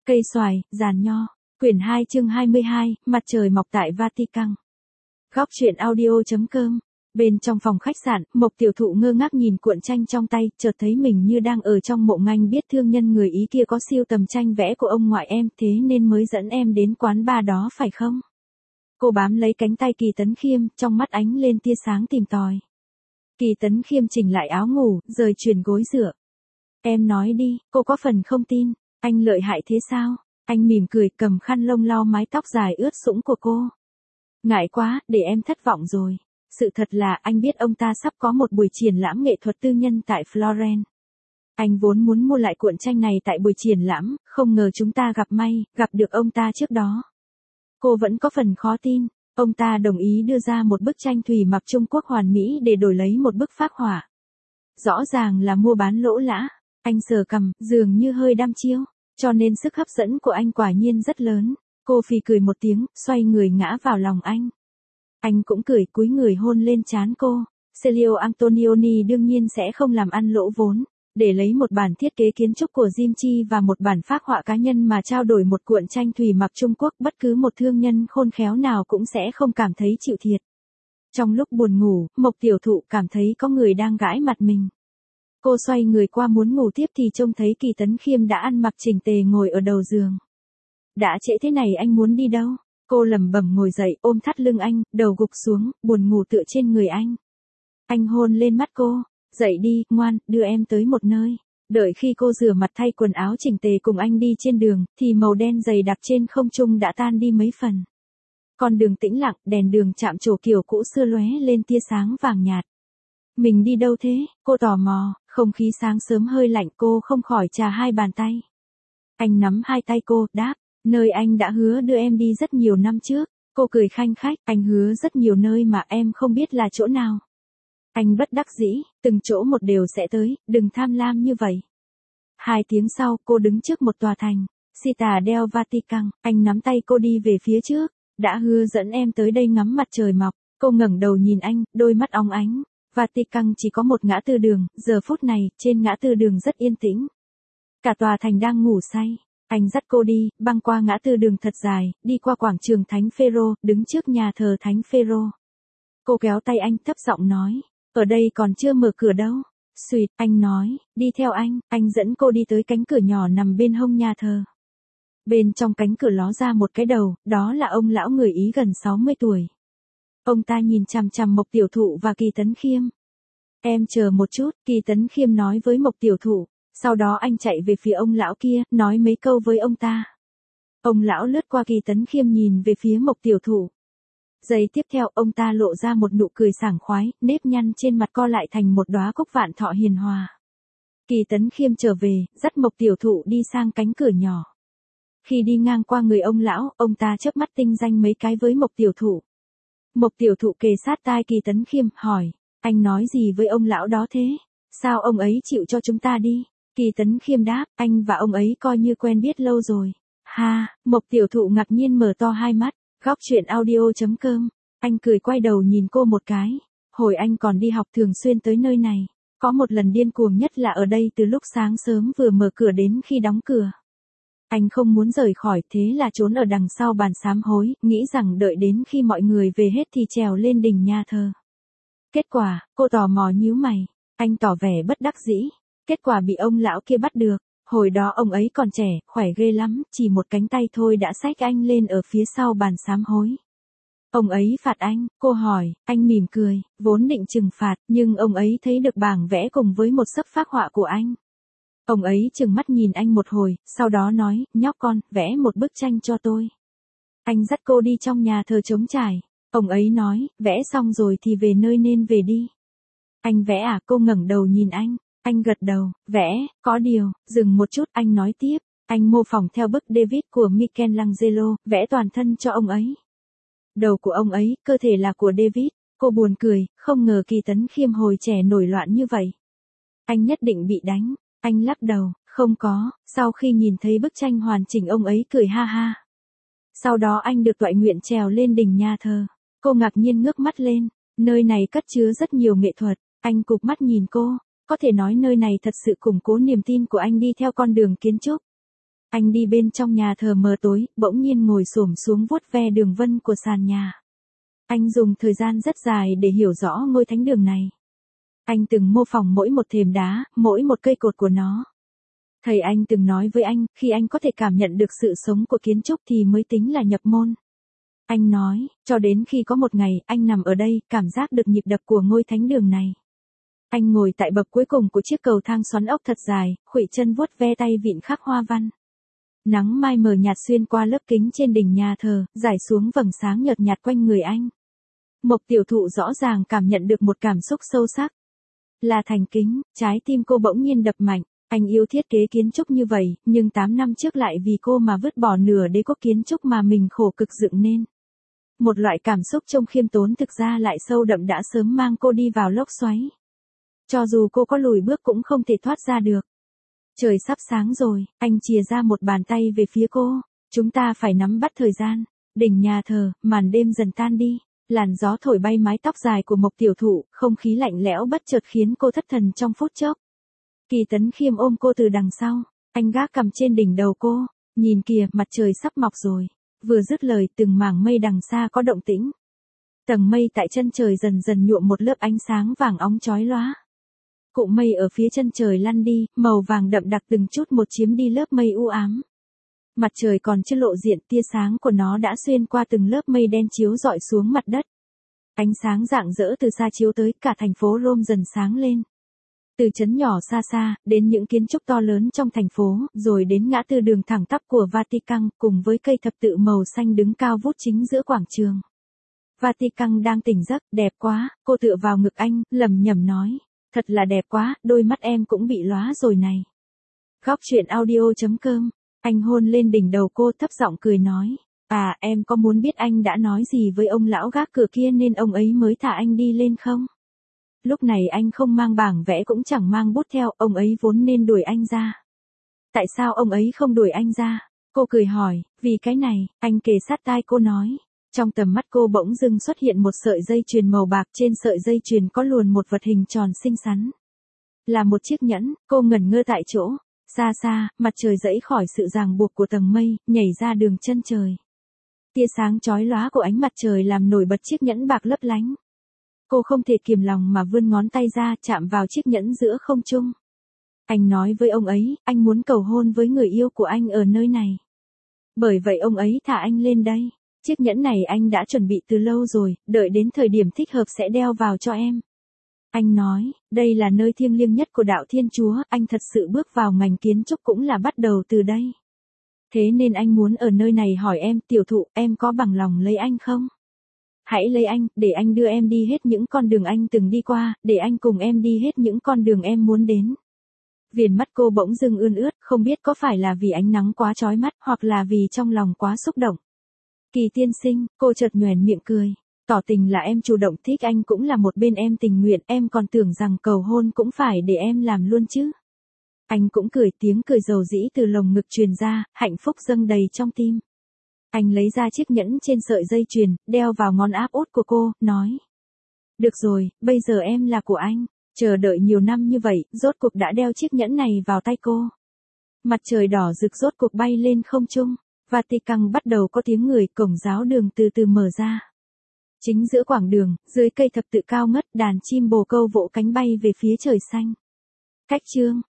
Cây xoài, giàn nho. Quyển 2 chương 22, mặt trời mọc tại Vatican. Góc truyện audio.com. Bên trong phòng khách sạn, Mộc Tiểu Thụ ngơ ngác nhìn cuộn tranh trong tay, chợt thấy mình như đang ở trong mộng ngành biết thương nhân người Ý kia có siêu tầm tranh vẽ của ông ngoại em, thế nên mới dẫn em đến quán bar đó phải không? Cô bám lấy cánh tay Kỳ Tấn Khiêm, trong mắt ánh lên tia sáng tìm tòi. Kỳ Tấn Khiêm chỉnh lại áo ngủ, rời chuyển gối dựa. Em nói đi, cô có phần không tin, anh lợi hại thế sao? Anh mỉm cười cầm khăn lông lau mái tóc dài ướt sũng của cô. Ngại quá, để em thất vọng rồi. Sự thật là anh biết ông ta sắp có một buổi triển lãm nghệ thuật tư nhân tại Florence. Anh vốn muốn mua lại cuộn tranh này tại buổi triển lãm, không ngờ chúng ta gặp may, gặp được ông ta trước đó. Cô vẫn có phần khó tin, ông ta đồng ý đưa ra một bức tranh thủy mặc Trung Quốc hoàn mỹ để đổi lấy một bức phác họa. Rõ ràng là mua bán lỗ lã, anh sờ cằm, dường như hơi đăm chiêu, cho nên sức hấp dẫn của anh quả nhiên rất lớn. Cô phì cười một tiếng, xoay người ngã vào lòng anh. Anh cũng cười, cúi người hôn lên trán cô. Celio Antonioni đương nhiên sẽ không làm ăn lỗ vốn. Để lấy một bản thiết kế kiến trúc của Jim Chi và một bản phác họa cá nhân mà trao đổi một cuộn tranh thủy mặc Trung Quốc, bất cứ một thương nhân khôn khéo nào cũng sẽ không cảm thấy chịu thiệt. Trong lúc buồn ngủ, Mộc Tiểu Thụ cảm thấy có người đang gãi mặt mình. Cô xoay người qua muốn ngủ tiếp thì trông thấy Kỳ Tấn Khiêm đã ăn mặc chỉnh tề ngồi ở đầu giường. Đã trễ thế này anh muốn đi đâu? Cô lẩm bẩm ngồi dậy, ôm thắt lưng anh, đầu gục xuống, buồn ngủ tựa trên người anh. Anh hôn lên mắt cô. Dậy đi, ngoan, đưa em tới một nơi. Đợi khi cô rửa mặt thay quần áo chỉnh tề cùng anh đi trên đường, thì màu đen dày đặc trên không trung đã tan đi mấy phần. Con đường tĩnh lặng, đèn đường chạm trổ kiểu cũ xưa lóe lên tia sáng vàng nhạt. Mình đi đâu thế? Cô tò mò, không khí sáng sớm hơi lạnh, cô không khỏi chà hai bàn tay. Anh nắm hai tay cô, đáp, nơi anh đã hứa đưa em đi rất nhiều năm trước. Cô cười khanh khách, anh hứa rất nhiều nơi mà em không biết là chỗ nào. Anh bất đắc dĩ, từng chỗ một đều sẽ tới, đừng tham lam như vậy. 2 tiếng sau, cô đứng trước một tòa thành, Città del Vatican, anh nắm tay cô đi về phía trước, đã hứa dẫn em tới đây ngắm mặt trời mọc. Cô ngẩng đầu nhìn anh, đôi mắt óng ánh. Vatican chỉ có một ngã tư đường, giờ phút này, trên ngã tư đường rất yên tĩnh. Cả tòa thành đang ngủ say. Anh dắt cô đi, băng qua ngã tư đường thật dài, đi qua quảng trường Thánh Phêrô, đứng trước nhà thờ Thánh Phêrô. Cô kéo tay anh thấp giọng nói, ở đây còn chưa mở cửa đâu. Xuyệt, anh nói, đi theo anh dẫn cô đi tới cánh cửa nhỏ nằm bên hông nhà thờ. Bên trong cánh cửa ló ra một cái đầu, đó là ông lão người Ý gần 60 tuổi. Ông ta nhìn chằm chằm Mộc Tiểu Thụ và Kỳ Tấn Khiêm. Em chờ một chút, Kỳ Tấn Khiêm nói với Mộc Tiểu Thụ. Sau đó anh chạy về phía ông lão kia, nói mấy câu với ông ta. Ông lão lướt qua Kỳ Tấn Khiêm nhìn về phía Mộc Tiểu Thụ. Giây tiếp theo, ông ta lộ ra một nụ cười sảng khoái, nếp nhăn trên mặt co lại thành một đóa cúc vạn thọ hiền hòa. Kỳ Tấn Khiêm trở về, dắt Mộc Tiểu Thụ đi sang cánh cửa nhỏ. Khi đi ngang qua người ông lão, ông ta chớp mắt tinh danh mấy cái với Mộc Tiểu Thụ. Mộc Tiểu Thụ kề sát tai Kỳ Tấn Khiêm, hỏi, anh nói gì với ông lão đó thế? Sao ông ấy chịu cho chúng ta đi? Kỳ Tấn Khiêm đáp, anh và ông ấy coi như quen biết lâu rồi. Ha, Mộc Tiểu Thụ ngạc nhiên mở to hai mắt. Góc truyện audio.com. Anh cười quay đầu nhìn cô một cái. Hồi anh còn đi học thường xuyên tới nơi này. Có một lần điên cuồng nhất là ở đây từ lúc sáng sớm vừa mở cửa đến khi đóng cửa. Anh không muốn rời khỏi, thế là trốn ở đằng sau bàn sám hối, nghĩ rằng đợi đến khi mọi người về hết thì trèo lên đỉnh nhà thờ. Kết quả, cô tò mò nhíu mày. Anh tỏ vẻ bất đắc dĩ. Kết quả bị ông lão kia bắt được. Hồi đó ông ấy còn trẻ, khỏe ghê lắm, chỉ một cánh tay thôi đã xách anh lên ở phía sau bàn sám hối. Ông ấy phạt anh, cô hỏi, anh mỉm cười, vốn định trừng phạt, nhưng ông ấy thấy được bảng vẽ cùng với một sấp phác họa của anh. Ông ấy trừng mắt nhìn anh một hồi, sau đó nói, nhóc con, vẽ một bức tranh cho tôi. Anh dắt cô đi trong nhà thờ trống trải. Ông ấy nói, vẽ xong rồi thì về nơi nên về đi. Anh vẽ à? Cô ngẩng đầu nhìn anh. Anh gật đầu, vẽ, có điều, dừng một chút, anh nói tiếp, anh mô phỏng theo bức David của Michelangelo, vẽ toàn thân cho ông ấy. Đầu của ông ấy, cơ thể là của David. Cô buồn cười, không ngờ Kỳ Tấn Khiêm hồi trẻ nổi loạn như vậy. Anh nhất định bị đánh. Anh lắc đầu, không có, sau khi nhìn thấy bức tranh hoàn chỉnh ông ấy cười ha ha. Sau đó anh được toại nguyện trèo lên đỉnh nhà thờ. Cô ngạc nhiên ngước mắt lên, nơi này cất chứa rất nhiều nghệ thuật. Anh cụp mắt nhìn cô. Có thể nói nơi này thật sự củng cố niềm tin của anh đi theo con đường kiến trúc. Anh đi bên trong nhà thờ mờ tối, bỗng nhiên ngồi xổm xuống vuốt ve đường vân của sàn nhà. Anh dùng thời gian rất dài để hiểu rõ ngôi thánh đường này. Anh từng mô phỏng mỗi một thềm đá, mỗi một cây cột của nó. Thầy anh từng nói với anh, khi anh có thể cảm nhận được sự sống của kiến trúc thì mới tính là nhập môn. Anh nói, cho đến khi có một ngày, anh nằm ở đây, cảm giác được nhịp đập của ngôi thánh đường này. Anh ngồi tại bậc cuối cùng của chiếc cầu thang xoắn ốc thật dài, khuỵu chân vuốt ve tay vịn khắc hoa văn. Nắng mai mờ nhạt xuyên qua lớp kính trên đỉnh nhà thờ, rải xuống vầng sáng nhợt nhạt quanh người anh. Mộc Tiểu Thụ rõ ràng cảm nhận được một cảm xúc sâu sắc. Là thành kính, trái tim cô bỗng nhiên đập mạnh. Anh yêu thiết kế kiến trúc như vậy, nhưng 8 năm trước lại vì cô mà vứt bỏ nửa đế quốc kiến trúc mà mình khổ cực dựng nên. Một loại cảm xúc trông khiêm tốn thực ra lại sâu đậm đã sớm mang cô đi vào lốc xoáy. Cho dù cô có lùi bước cũng không thể thoát ra được. Trời sắp sáng rồi, anh chìa ra một bàn tay về phía cô. Chúng ta phải nắm bắt thời gian. Đỉnh nhà thờ, màn đêm dần tan đi. Làn gió thổi bay mái tóc dài của Mộc Tiểu Thụ, không khí lạnh lẽo bất chợt khiến cô thất thần trong phút chốc. Kỳ Tấn Khiêm ôm cô từ đằng sau, anh gác cầm trên đỉnh đầu cô, nhìn kìa, mặt trời sắp mọc rồi. Vừa dứt lời, từng mảng mây đằng xa có động tĩnh. Tầng mây tại chân trời dần dần nhuộm một lớp ánh sáng vàng óng chói lóa. Cụm mây ở phía chân trời lăn đi, màu vàng đậm đặc từng chút một chiếm đi lớp mây u ám. Mặt trời còn chưa lộ diện, tia sáng của nó đã xuyên qua từng lớp mây đen chiếu rọi xuống mặt đất. Ánh sáng rạng rỡ từ xa chiếu tới, cả thành phố Rome dần sáng lên. Từ trấn nhỏ xa xa, đến những kiến trúc to lớn trong thành phố, rồi đến ngã tư đường thẳng tắp của Vatican, cùng với cây thập tự màu xanh đứng cao vút chính giữa quảng trường. Vatican đang tỉnh giấc, đẹp quá, cô tựa vào ngực anh, lẩm nhẩm nói. Thật là đẹp quá, đôi mắt em cũng bị lóa rồi này. Góc truyện audio.com, anh hôn lên đỉnh đầu cô thấp giọng cười nói. À, em có muốn biết anh đã nói gì với ông lão gác cửa kia nên ông ấy mới thả anh đi lên không? Lúc này anh không mang bảng vẽ cũng chẳng mang bút theo, ông ấy vốn nên đuổi anh ra. Tại sao ông ấy không đuổi anh ra? Cô cười hỏi, vì cái này, anh kề sát tai cô nói. Trong tầm mắt cô bỗng dưng xuất hiện một sợi dây chuyền màu bạc, trên sợi dây chuyền có luồn một vật hình tròn xinh xắn. Là một chiếc nhẫn, cô ngẩn ngơ tại chỗ. Xa xa, mặt trời dẫy khỏi sự ràng buộc của tầng mây, nhảy ra đường chân trời. Tia sáng chói lóa của ánh mặt trời làm nổi bật chiếc nhẫn bạc lấp lánh. Cô không thể kiềm lòng mà vươn ngón tay ra chạm vào chiếc nhẫn giữa không trung. Anh nói với ông ấy, anh muốn cầu hôn với người yêu của anh ở nơi này. Bởi vậy ông ấy thả anh lên đây. Chiếc nhẫn này anh đã chuẩn bị từ lâu rồi, đợi đến thời điểm thích hợp sẽ đeo vào cho em. Anh nói, đây là nơi thiêng liêng nhất của đạo Thiên Chúa, anh thật sự bước vào ngành kiến trúc cũng là bắt đầu từ đây. Thế nên anh muốn ở nơi này hỏi em, Tiểu Thụ, em có bằng lòng lấy anh không? Hãy lấy anh, để anh đưa em đi hết những con đường anh từng đi qua, để anh cùng em đi hết những con đường em muốn đến. Viền mắt cô bỗng dưng ươn ướt, không biết có phải là vì ánh nắng quá chói mắt, hoặc là vì trong lòng quá xúc động. Kỳ tiên sinh, cô chợt nhoẻn miệng cười. Tỏ tình là em chủ động thích anh cũng là một bên em tình nguyện, em còn tưởng rằng cầu hôn cũng phải để em làm luôn chứ. Anh cũng cười, tiếng cười dầu dĩ từ lồng ngực truyền ra, hạnh phúc dâng đầy trong tim. Anh lấy ra chiếc nhẫn trên sợi dây chuyền, đeo vào ngón áp út của cô, nói. Được rồi, bây giờ em là của anh. Chờ đợi nhiều năm như vậy, rốt cuộc đã đeo chiếc nhẫn này vào tay cô. Mặt trời đỏ rực rốt cuộc bay lên không trung. Vatican bắt đầu có tiếng người, cổng giáo đường từ từ mở ra. Chính giữa quảng đường, dưới cây thập tự cao ngất, đàn chim bồ câu vỗ cánh bay về phía trời xanh. Cách chương.